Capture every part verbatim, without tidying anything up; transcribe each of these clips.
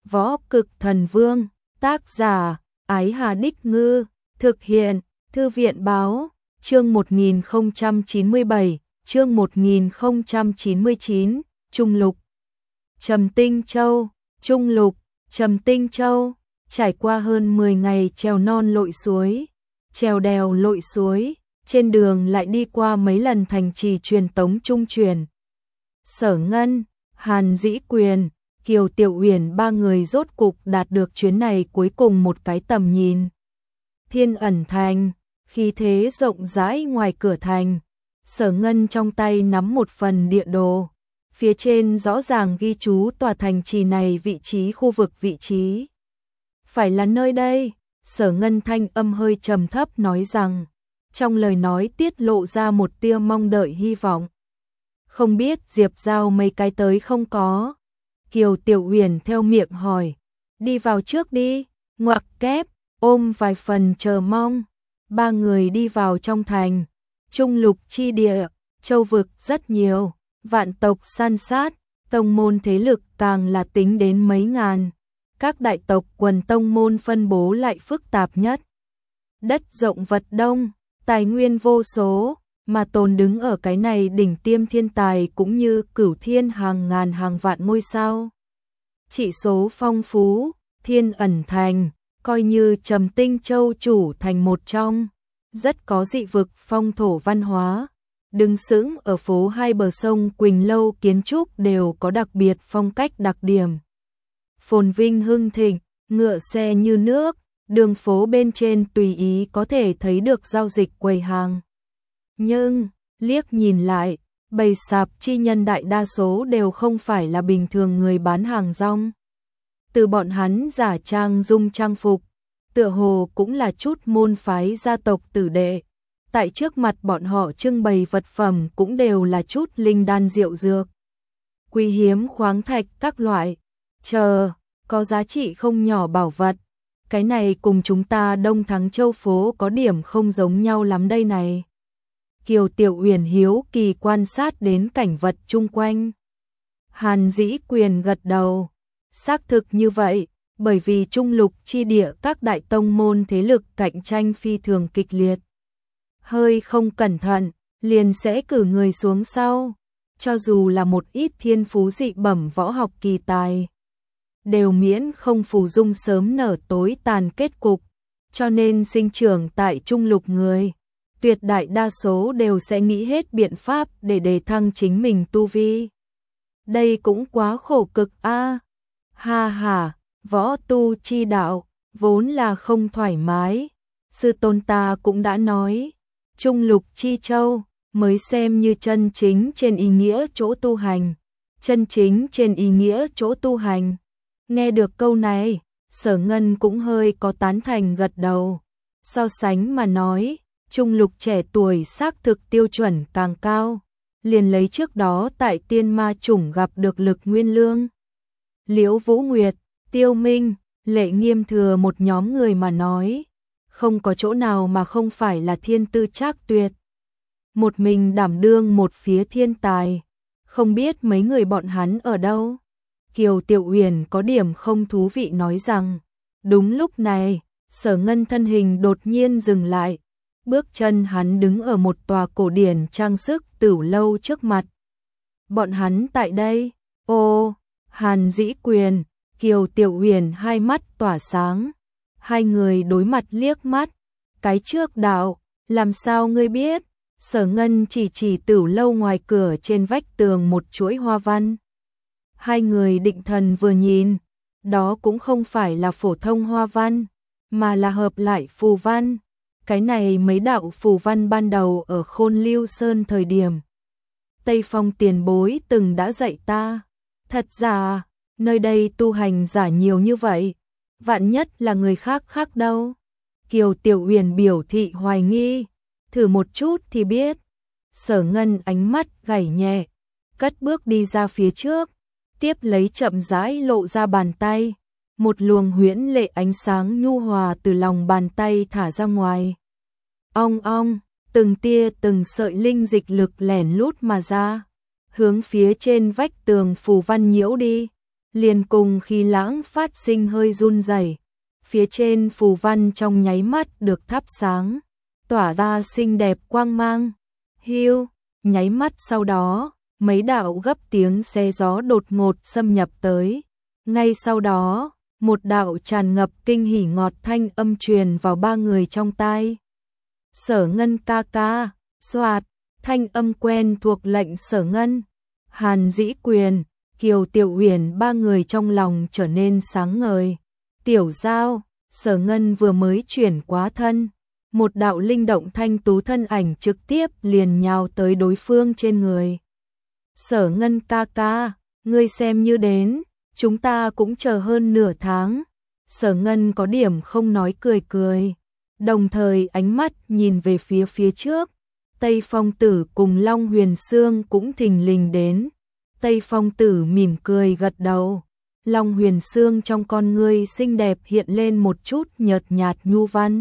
Võ Cực Thần Vương, tác giả, Ái Hà Đích Ngư, thực hiện, Thư viện Báo, chương một nghìn không trăm chín mươi bảy, chương một nghìn không trăm chín mươi chín, Trung Lục. Trầm Tinh Châu, Trung Lục, Trầm Tinh Châu, trải qua hơn mười ngày trèo non lội suối, trèo đèo lội suối, trên đường lại đi qua mấy lần thành trì truyền tống trung truyền. Sở Ngân, Hàn Dĩ Quyền, Kiều Tiểu Uyển ba người rốt cục đạt được chuyến này cuối cùng một cái tầm nhìn. Thiên Ẩn Thành, khí thế rộng rãi ngoài cửa thành, Sở Ngân trong tay nắm một phần địa đồ, phía trên rõ ràng ghi chú tòa thành trì này vị trí khu vực vị trí. Phải là nơi đây, Sở Ngân thanh âm hơi trầm thấp nói rằng, trong lời nói tiết lộ ra một tia mong đợi hy vọng. Không biết Diệp Giao mấy cái tới không có? Kiều Tiểu Uyển theo miệng hỏi, đi vào trước đi, ngoặc kép, ôm vài phần chờ mong. Ba người đi vào trong thành, Trung Lục chi địa, châu vực rất nhiều, vạn tộc san sát, tông môn thế lực càng là tính đến mấy ngàn. Các đại tộc quần tông môn phân bố lại phức tạp nhất. Đất rộng vật đông, tài nguyên vô số, mà tồn đứng ở cái này đỉnh tiêm thiên tài cũng như cửu thiên hàng ngàn hàng vạn ngôi sao. Chỉ số phong phú, Thiên Ẩn Thành, coi như Trầm Tinh Châu chủ thành một trong, rất có dị vực phong thổ văn hóa. Đứng sững ở phố hai bờ sông Quỳnh Lâu kiến trúc đều có đặc biệt phong cách đặc điểm. Phồn vinh hưng thịnh, ngựa xe như nước, đường phố bên trên tùy ý có thể thấy được giao dịch quầy hàng. Nhưng, liếc nhìn lại, bày sạp chi nhân đại đa số đều không phải là bình thường người bán hàng rong. Từ bọn hắn giả trang dung trang phục, tựa hồ cũng là chút môn phái gia tộc tử đệ. Tại trước mặt bọn họ trưng bày vật phẩm cũng đều là chút linh đan rượu dược, quý hiếm khoáng thạch các loại, chờ, có giá trị không nhỏ bảo vật. Cái này cùng chúng ta Đông Thắng Châu phố có điểm không giống nhau lắm đây này. Kiều Tiểu Uyển hiếu kỳ quan sát đến cảnh vật chung quanh. Hàn Dĩ Quyền gật đầu, xác thực như vậy, bởi vì Trung Lục chi địa các đại tông môn thế lực cạnh tranh phi thường kịch liệt. Hơi không cẩn thận, liền sẽ cử người xuống sau, cho dù là một ít thiên phú dị bẩm võ học kỳ tài, đều miễn không phù dung sớm nở tối tàn kết cục, cho nên sinh trưởng tại Trung Lục người, tuyệt đại đa số đều sẽ nghĩ hết biện pháp để đề thăng chính mình tu vi. Đây cũng quá khổ cực a. À. Ha ha, võ tu chi đạo, vốn là không thoải mái. Sư tôn ta cũng đã nói, Trung Lục chi châu, mới xem như chân chính trên ý nghĩa chỗ tu hành. Chân chính trên ý nghĩa chỗ tu hành. Nghe được câu này, Sở Ngân cũng hơi có tán thành gật đầu. So sánh mà nói, Trung Lục trẻ tuổi xác thực tiêu chuẩn càng cao. Liền lấy trước đó tại Tiên Ma Chủng gặp được Lực Nguyên Lương, Liễu Vũ Nguyệt, Tiêu Minh, Lệ Nghiêm Thừa một nhóm người mà nói, không có chỗ nào mà không phải là thiên tư trác tuyệt. Một mình đảm đương một phía thiên tài, không biết mấy người bọn hắn ở đâu. Kiều Tiểu Uyển có điểm không thú vị nói rằng, đúng lúc này, Sở Ngân thân hình đột nhiên dừng lại, bước chân hắn đứng ở một tòa cổ điển trang sức tửu lâu trước mặt. Bọn hắn tại đây, ô, Hàn Dĩ Quyền, Kiều Tiểu Uyển hai mắt tỏa sáng, hai người đối mặt liếc mắt, cái trước đạo, làm sao ngươi biết? Sở Ngân chỉ chỉ tửu lâu ngoài cửa trên vách tường một chuỗi hoa văn. Hai người định thần vừa nhìn, đó cũng không phải là phổ thông hoa văn, mà là hợp lại phù văn. Cái này mấy đạo phù văn ban đầu ở Khôn Lưu Sơn thời điểm Tây Phong tiền bối từng đã dạy ta. Thật ra, nơi đây tu hành giả nhiều như vậy, vạn nhất là người khác khác đâu. Kiều Tiểu Uyển biểu thị hoài nghi, thử một chút thì biết. Sở Ngân ánh mắt gảy nhẹ, cất bước đi ra phía trước, tiếp lấy chậm rãi lộ ra bàn tay, một luồng huyễn lệ ánh sáng nhu hòa từ lòng bàn tay thả ra ngoài. Ong ong, từng tia từng sợi linh dịch lực lẻn lút mà ra, hướng phía trên vách tường phù văn nhiễu đi. liền cùng khí lãng phát sinh hơi run rẩy. Phía trên phù văn trong nháy mắt được thắp sáng, tỏa ra xinh đẹp quang mang. Hiu, nháy mắt sau đó, mấy đạo gấp tiếng xe gió đột ngột xâm nhập tới. Ngay sau đó, một đạo tràn ngập kinh hỉ ngọt thanh âm truyền vào ba người trong tai. Sở Ngân ca ca, xoạt, thanh âm quen thuộc lệnh Sở Ngân, Hàn Dĩ Quyền, Kiều Tiểu Uyển ba người trong lòng trở nên sáng ngời. Tiểu Giao, Sở Ngân vừa mới chuyển quá thân, một đạo linh động thanh tú thân ảnh trực tiếp liền nhào tới đối phương trên người. Sở Ngân ca ca, ngươi xem như đến, chúng ta cũng chờ hơn nửa tháng. Sở Ngân có điểm không nói cười cười, đồng thời ánh mắt nhìn về phía phía trước. Tây Phong Tử cùng Long Huyền Sương cũng thình lình đến. Tây Phong Tử mỉm cười gật đầu. Long Huyền Sương trong con ngươi xinh đẹp hiện lên một chút nhợt nhạt nhu văn.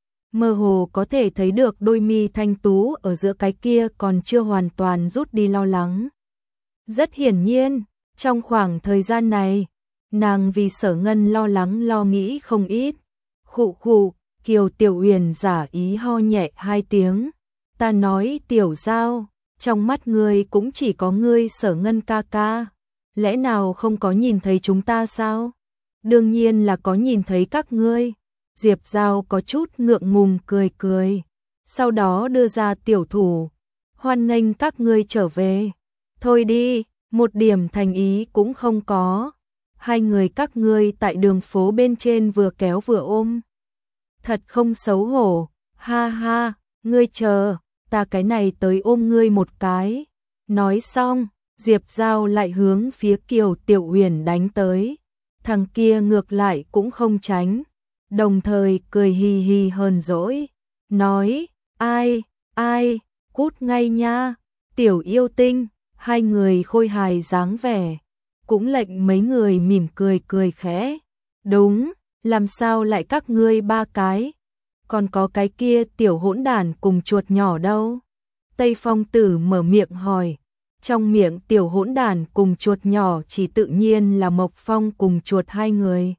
Mơ hồ có thể thấy được đôi mi thanh tú ở giữa cái kia còn chưa hoàn toàn rút đi lo lắng. Rất hiển nhiên, trong khoảng thời gian này, nàng vì Sở Ngân lo lắng lo nghĩ không ít. Khụ khụ, Kiều Tiểu Uyển giả ý ho nhẹ hai tiếng. Ta nói Tiểu Giao, trong mắt ngươi cũng chỉ có ngươi Sở Ngân ca ca. Lẽ nào không có nhìn thấy chúng ta sao? Đương nhiên là có nhìn thấy các ngươi. Diệp Giao có chút ngượng ngùng cười cười. Sau đó đưa ra tiểu thủ. Hoan nghênh các ngươi trở về. Thôi đi, một điểm thành ý cũng không có. Hai người các ngươi tại đường phố bên trên vừa kéo vừa ôm. Thật không xấu hổ. Ha ha, ngươi chờ, ta cái này tới ôm ngươi một cái. Nói xong, Diệp Giao lại hướng phía Kiều Tiểu Uyển đánh tới. Thằng kia ngược lại cũng không tránh, đồng thời cười hì hì hờn dỗi, nói, ai, ai, cút ngay nha, tiểu yêu tinh. Hai người khôi hài dáng vẻ, cũng lệnh mấy người mỉm cười cười khẽ. Đúng, làm sao lại các ngươi ba cái, còn có cái kia tiểu hỗn đản cùng chuột nhỏ đâu? Tây Phong Tử mở miệng hỏi. Trong miệng tiểu hỗn đản cùng chuột nhỏ chỉ tự nhiên là Mộc Phong cùng chuột hai người.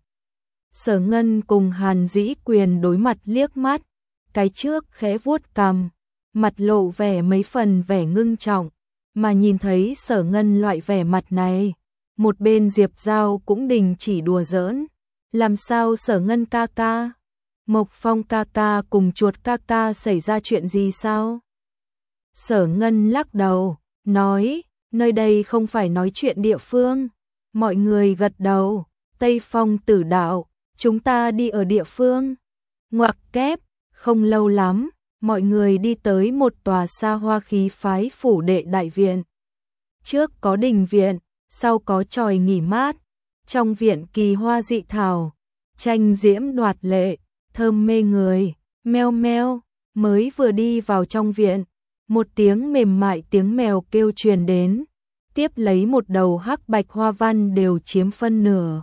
Sở Ngân cùng Hàn Dĩ Quyền đối mặt liếc mắt, cái trước khẽ vuốt cằm, mặt lộ vẻ mấy phần vẻ ngưng trọng, mà nhìn thấy Sở Ngân loại vẻ mặt này, một bên Diệp Giao cũng đình chỉ đùa giỡn. Làm sao Sở Ngân ca ca, Mộc Phong ca ca cùng chuột ca ca xảy ra chuyện gì sao? Sở Ngân lắc đầu, nói, nơi đây không phải nói chuyện địa phương. Mọi người gật đầu. Tây Phong Tử đạo, chúng ta đi ở địa phương. Ngoặc kép, không lâu lắm, mọi người đi tới một tòa xa hoa khí phái phủ đệ đại viện. Trước có đình viện, sau có chòi nghỉ mát. Trong viện kỳ hoa dị thảo, tranh diễm đoạt lệ, thơm mê người. Meo meo, mới vừa đi vào trong viện, một tiếng mềm mại tiếng mèo kêu truyền đến, tiếp lấy một đầu hắc bạch hoa văn đều chiếm phân nửa.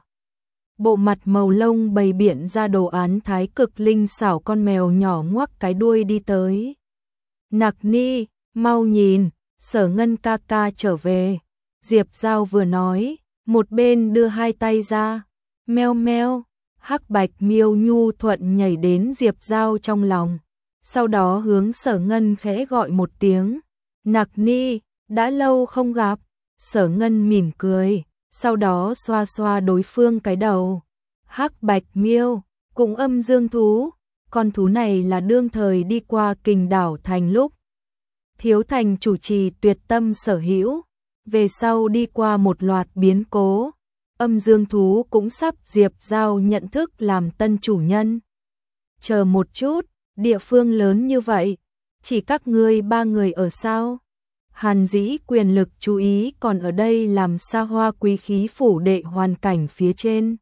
Bộ mặt màu lông bày biện ra đồ án thái cực linh xảo, con mèo nhỏ ngoắc cái đuôi đi tới. Nặc Ni, mau nhìn, Sở Ngân ca ca trở về. Diệp Giao vừa nói, một bên đưa hai tay ra. Meo meo, hắc bạch miêu nhu thuận nhảy đến Diệp Giao trong lòng. Sau đó hướng Sở Ngân khẽ gọi một tiếng. Nặc Ni, đã lâu không gặp. Sở Ngân mỉm cười, sau đó xoa xoa đối phương cái đầu. Hắc bạch miêu, cũng âm dương thú. Con thú này là đương thời đi qua Kình Đảo Thành lúc Thiếu Thành chủ trì tuyệt tâm sở hữu. Về sau đi qua một loạt biến cố, âm dương thú cũng sắp Diệp Giao nhận thức làm tân chủ nhân. Chờ một chút, địa phương lớn như vậy, chỉ các ngươi ba người ở sao? Hàn Dĩ Quyền lực chú ý còn ở đây làm xa hoa quý khí phủ đệ hoàn cảnh phía trên.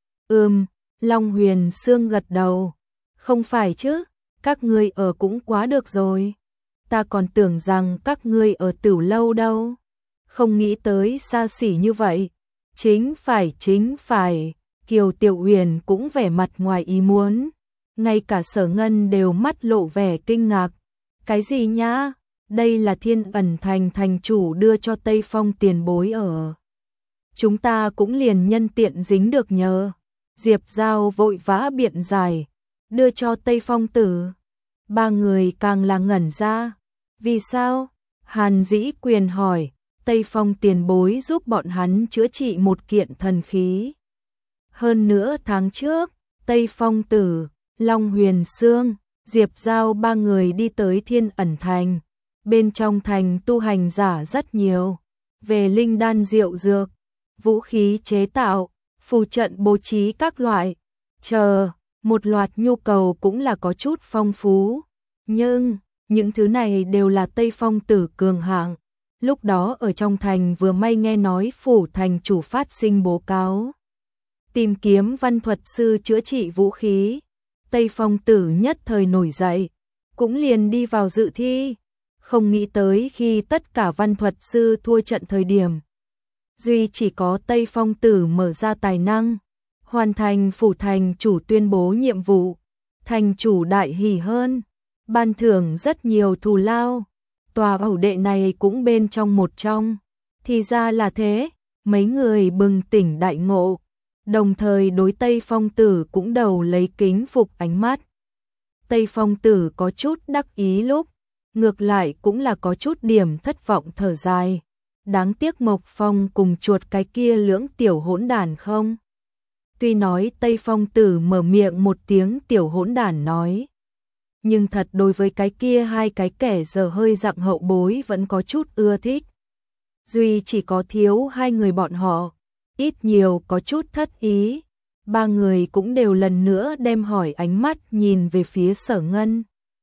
Ừm, Long Huyền Sương gật đầu. Không phải chứ, các ngươi ở cũng quá được rồi. Ta còn tưởng rằng các ngươi ở Tửu Lâu đâu. Không nghĩ tới xa xỉ như vậy. Chính phải, chính phải. Kiều Tiểu Uyển cũng vẻ mặt ngoài ý muốn. Ngay cả Sở Ngân đều mắt lộ vẻ kinh ngạc. Cái gì nhá? Đây là Thiên Ẩn Thành thành chủ đưa cho Tây Phong tiền bối ở. chúng ta cũng liền nhân tiện dính được nhờ. Diệp Giao vội vã biện giải, đưa cho Tây Phong Tử. Ba người càng là ngẩn ra. Vì sao? Hàn Dĩ Quyền hỏi. Tây Phong tiền bối giúp bọn hắn chữa trị một kiện thần khí. Hơn nữa tháng trước, Tây Phong Tử, Long Huyền Sương, Diệp Giao ba người đi tới Thiên Ẩn Thành. Bên trong thành tu hành giả rất nhiều. Về linh đan diệu dược, vũ khí chế tạo, phù trận bố trí các loại, chờ, một loạt nhu cầu cũng là có chút phong phú. Nhưng, những thứ này đều là Tây Phong Tử cường hạng. Lúc đó ở trong thành vừa may nghe nói phủ thành chủ phát sinh báo cáo. Tìm kiếm văn thuật sư chữa trị vũ khí. Tây Phong Tử nhất thời nổi dậy, cũng liền đi vào dự thi. Không nghĩ tới khi tất cả văn thuật sư thua trận thời điểm. Duy chỉ có Tây Phong Tử mở ra tài năng, hoàn thành phủ thành chủ tuyên bố nhiệm vụ. Thành chủ đại hỉ hơn, ban thưởng rất nhiều thù lao. Tòa ẩu đệ này cũng bên trong một trong. Thì ra là thế, mấy người bừng tỉnh đại ngộ. Đồng thời đối Tây Phong Tử cũng đầu lấy kính phục ánh mắt. Tây Phong Tử có chút đắc ý lúc, ngược lại cũng là có chút điểm thất vọng thở dài. Đáng tiếc Mộc Phong cùng chuột cái kia lưỡng tiểu hỗn đản không. Tuy nói Tây Phong Tử mở miệng một tiếng tiểu hỗn đản nói. Nhưng thật đối với cái kia hai cái kẻ giờ hơi dặng hậu bối vẫn có chút ưa thích. Duy chỉ có thiếu hai người bọn họ, ít nhiều có chút thất ý. Ba người cũng đều lần nữa đem hỏi ánh mắt nhìn về phía Sở Ngân.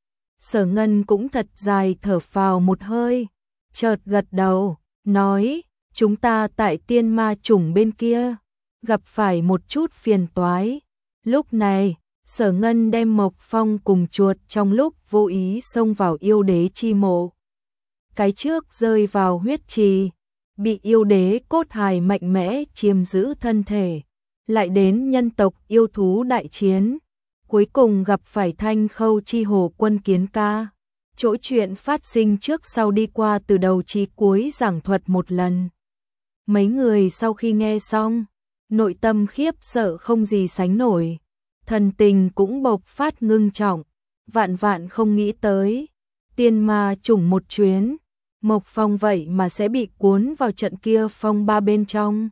Sở Ngân cũng thật dài thở phào một hơi, chợt gật đầu, nói, chúng ta tại tiên ma chủng bên kia, gặp phải một chút phiền toái. Lúc này, Sở Ngân đem Mộc Phong cùng chuột trong lúc vô ý xông vào yêu đế chi mộ. Cái trước rơi vào huyết trì, bị yêu đế cốt hài mạnh mẽ chiếm giữ thân thể. Lại đến nhân tộc yêu thú đại chiến, cuối cùng gặp phải Thanh Khâu chi hồ quân Kiến Ca. Chỗ chuyện phát sinh trước sau đi qua từ đầu chí cuối giảng thuật một lần. Mấy người sau khi nghe xong, nội tâm khiếp sợ không gì sánh nổi, thần tình cũng bộc phát ngưng trọng, vạn vạn không nghĩ tới, tiên ma chủng một chuyến, Mộc Phong vậy mà sẽ bị cuốn vào trận kia phong ba bên trong.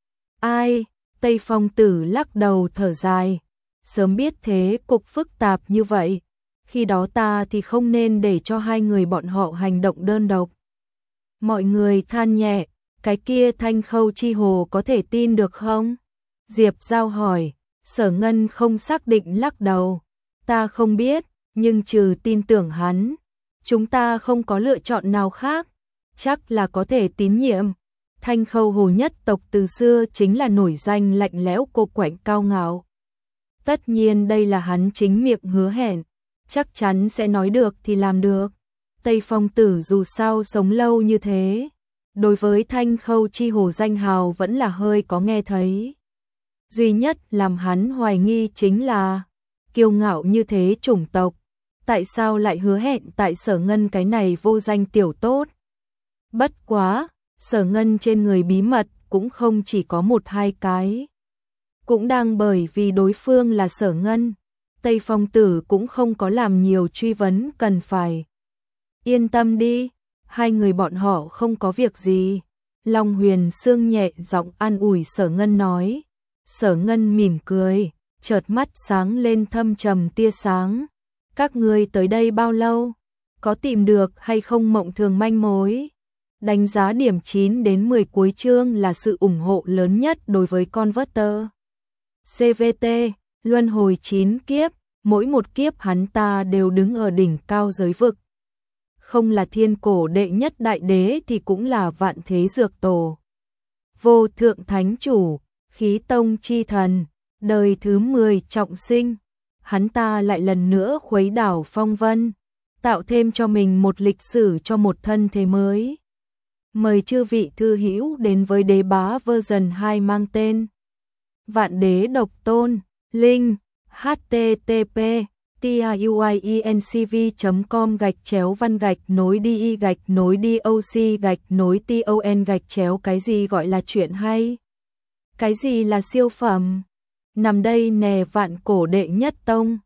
Ai? Tây Phong Tử lắc đầu thở dài, sớm biết thế cục phức tạp như vậy, khi đó ta thì không nên để cho hai người bọn họ hành động đơn độc. Mọi người than nhẹ, cái kia Thanh Khâu chi hồ có thể tin được không? Diệp Giao hỏi. Sở Ngân không xác định lắc đầu, ta không biết, nhưng trừ tin tưởng hắn, chúng ta không có lựa chọn nào khác, chắc là có thể tín nhiệm. Thanh Khâu hồ nhất tộc từ xưa chính là nổi danh lạnh lẽo cô quạnh cao ngạo. Tất nhiên đây là hắn chính miệng hứa hẹn, chắc chắn sẽ nói được thì làm được. Tây Phong Tử dù sao sống lâu như thế, đối với Thanh Khâu chi hồ danh hào vẫn là hơi có nghe thấy. Duy nhất làm hắn hoài nghi chính là, kiêu ngạo như thế chủng tộc, tại sao lại hứa hẹn tại Sở Ngân cái này vô danh tiểu tốt. Bất quá, Sở Ngân trên người bí mật cũng không chỉ có một hai cái. Cũng đang bởi vì đối phương là Sở Ngân, Tây Phong Tử cũng không có làm nhiều truy vấn cần phải. Yên tâm đi, hai người bọn họ không có việc gì. Long Huyền Sương nhẹ giọng an ủi Sở Ngân nói. Sở Ngân mỉm cười, chợt mắt sáng lên thâm trầm tia sáng. Các ngươi tới đây bao lâu? Có tìm được hay không mộng thường manh mối? Đánh giá điểm chín đến mười cuối chương là sự ủng hộ lớn nhất đối với Converter. xê vê tê, luân hồi chín kiếp, mỗi một kiếp hắn ta đều đứng ở đỉnh cao giới vực. Không là thiên cổ đệ nhất đại đế thì cũng là vạn thế dược tổ. Vô thượng thánh chủ, khí tông chi thần, đời thứ mười trọng sinh. Hắn ta lại lần nữa khuấy đảo phong vân, tạo thêm cho mình một lịch sử cho một thân thế mới. Mời chư vị thư hữu đến với Đế Bá version hai mang tên Vạn Đế Độc Tôn, link http tiuincv chấm com gạch chéo văn gạch nối đi gạch nối đi oc gạch nối ton gạch chéo. Cái gì gọi là chuyện hay? Cái gì là siêu phẩm? Nằm đây nè vạn cổ đệ nhất tông.